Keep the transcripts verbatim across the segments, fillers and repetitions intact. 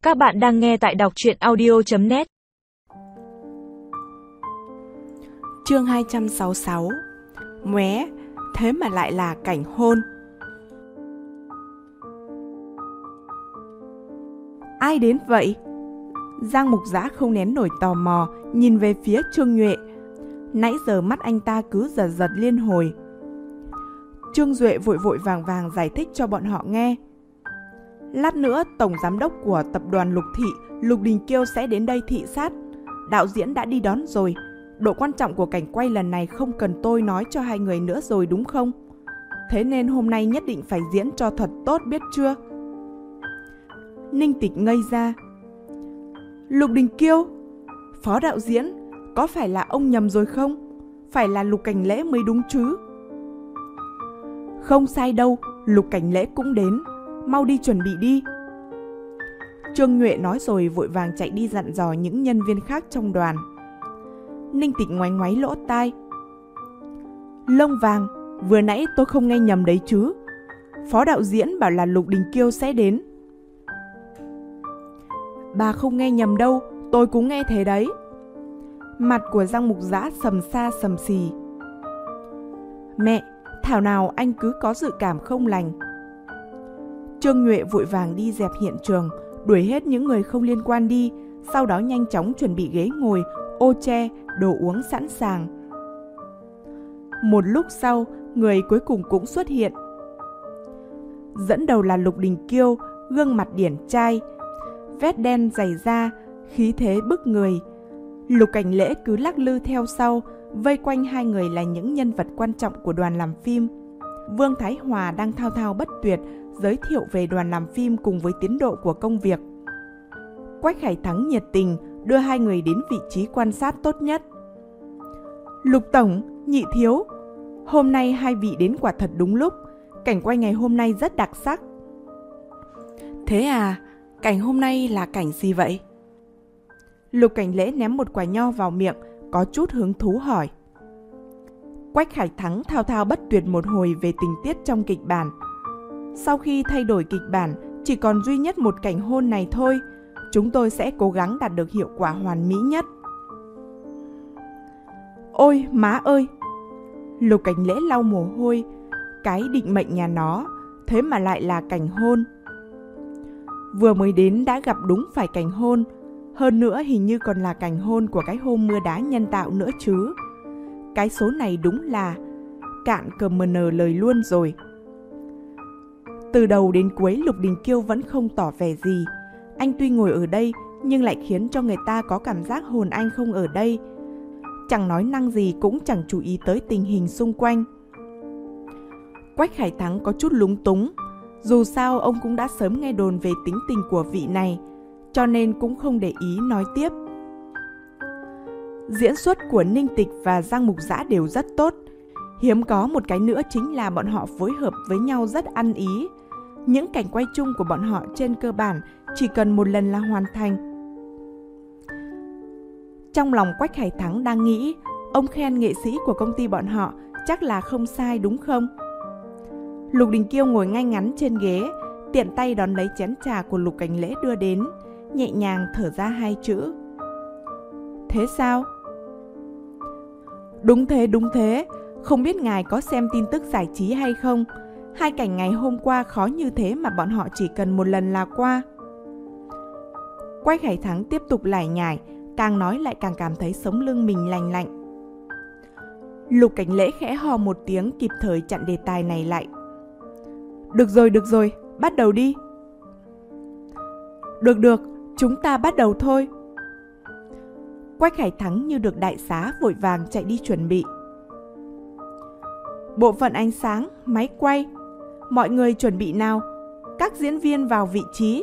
Các bạn đang nghe tại đọc truyện audio chấm net. Chương hai trăm sáu mươi sáu. Móe, thế mà lại là cảnh hôn. Ai đến vậy? Giang Mục Dã không nén nổi tò mò, nhìn về phía Trương Nhuệ. Nãy giờ mắt anh ta cứ giật giật liên hồi. Trương Duệ vội vội vàng vàng giải thích cho bọn họ nghe. Lát nữa tổng giám đốc của tập đoàn Lục Thị, Lục Đình Kiêu sẽ đến đây thị sát. Đạo diễn đã đi đón rồi. Độ quan trọng của cảnh quay lần này không cần tôi nói cho hai người nữa rồi đúng không? Thế nên hôm nay nhất định phải diễn cho thật tốt biết chưa? Ninh Tịch ngây ra. Lục Đình Kiêu? Phó đạo diễn? Có phải là ông nhầm rồi không? Phải là Lục Cảnh Lễ mới đúng chứ? Không sai đâu, Lục Cảnh Lễ cũng đến. Mau đi chuẩn bị đi. Trương Nhuệ nói rồi vội vàng chạy đi dặn dò những nhân viên khác trong đoàn. Ninh Tịch ngoáy ngoáy lỗ tai. Lông vàng, vừa nãy tôi không nghe nhầm đấy chứ? Phó đạo diễn bảo là Lục Đình Kiêu sẽ đến. Bà không nghe nhầm đâu, tôi cũng nghe thế đấy. Mặt của Giang Mục Dã sầm xa sầm xì. Mẹ, thảo nào anh cứ có dự cảm không lành. Trương Nhuệ vội vàng đi dẹp hiện trường, đuổi hết những người không liên quan đi, sau đó nhanh chóng chuẩn bị ghế ngồi, ô tre, đồ uống sẵn sàng. Một lúc sau, người cuối cùng cũng xuất hiện. Dẫn đầu là Lục Đình Kiêu, gương mặt điển trai, vét đen dày da, khí thế bức người. Lục Cảnh Lễ cứ lắc lư theo sau, vây quanh hai người là những nhân vật quan trọng của đoàn làm phim. Vương Thái Hòa đang thao thao bất tuyệt, giới thiệu về đoàn làm phim cùng với tiến độ của công việc. Quách Khải Thắng nhiệt tình đưa hai người đến vị trí quan sát tốt nhất. Lục Tổng, Nhị Thiếu, hôm nay hai vị đến quả thật đúng lúc. Cảnh quay ngày hôm nay rất đặc sắc. Thế à, cảnh hôm nay là cảnh gì vậy? Lục Cảnh Lễ ném một quả nho vào miệng, có chút hứng thú hỏi. Quách Khải Thắng thao thao bất tuyệt một hồi về tình tiết trong kịch bản. Sau khi thay đổi kịch bản, chỉ còn duy nhất một cảnh hôn này thôi. Chúng tôi sẽ cố gắng đạt được hiệu quả hoàn mỹ nhất. Ôi má ơi! Lục Cảnh Lễ lau mồ hôi. Cái định mệnh nhà nó, thế mà lại là cảnh hôn. Vừa mới đến đã gặp đúng phải cảnh hôn. Hơn nữa hình như còn là cảnh hôn của cái hôm mưa đá nhân tạo nữa chứ. Cái số này đúng là cạn cờ mờ nờ lời luôn rồi. Từ đầu đến cuối Lục Đình Kiêu vẫn không tỏ vẻ gì. Anh tuy ngồi ở đây nhưng lại khiến cho người ta có cảm giác hồn anh không ở đây. Chẳng nói năng gì cũng chẳng chú ý tới tình hình xung quanh. Quách Khải Thắng có chút lúng túng. Dù sao ông cũng đã sớm nghe đồn về tính tình của vị này, cho nên cũng không để ý nói tiếp. Diễn xuất của Ninh Tịch và Giang Mục Dã đều rất tốt. Hiếm có một cái nữa chính là bọn họ phối hợp với nhau rất ăn ý. Những cảnh quay chung của bọn họ trên cơ bản chỉ cần một lần là hoàn thành. Trong lòng Quách Khải Thắng đang nghĩ, ông khen nghệ sĩ của công ty bọn họ chắc là không sai đúng không? Lục Đình Kiêu ngồi ngay ngắn trên ghế, tiện tay đón lấy chén trà của Lục Cảnh Lễ đưa đến, nhẹ nhàng thở ra hai chữ. Thế sao? Đúng thế, đúng thế. Không biết ngài có xem tin tức giải trí hay không? Hai cảnh ngày hôm qua khó như thế mà bọn họ chỉ cần một lần là qua. Quách Khải Thắng tiếp tục lải nhải, càng nói lại càng cảm thấy sống lưng mình lành lạnh. Lục Cảnh Lễ khẽ hò một tiếng kịp thời chặn đề tài này lại. Được rồi, được rồi, bắt đầu đi. Được được, chúng ta bắt đầu thôi. Quách Khải Thắng như được đại xá vội vàng chạy đi chuẩn bị. Bộ phận ánh sáng, máy quay, mọi người chuẩn bị nào, các diễn viên vào vị trí.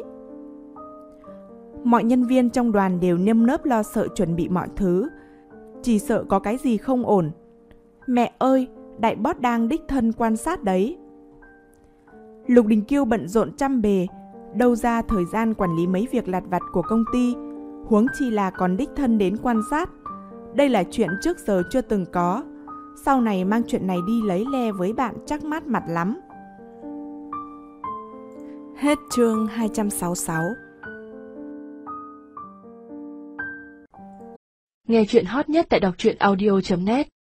Mọi nhân viên trong đoàn đều nơm nớp lo sợ chuẩn bị mọi thứ, chỉ sợ có cái gì không ổn. Mẹ ơi, đại boss đang đích thân quan sát đấy. Lục Đình Kiêu bận rộn trăm bề, đâu ra thời gian quản lý mấy việc lặt vặt của công ty, huống chi là còn đích thân đến quan sát. Đây là chuyện trước giờ chưa từng có. Sau này mang chuyện này đi lấy le với bạn chắc mát mặt lắm. Hết chương hai trăm sáu mươi sáu. Nghe chuyện hot nhất tại đọc truyện audio chấm net.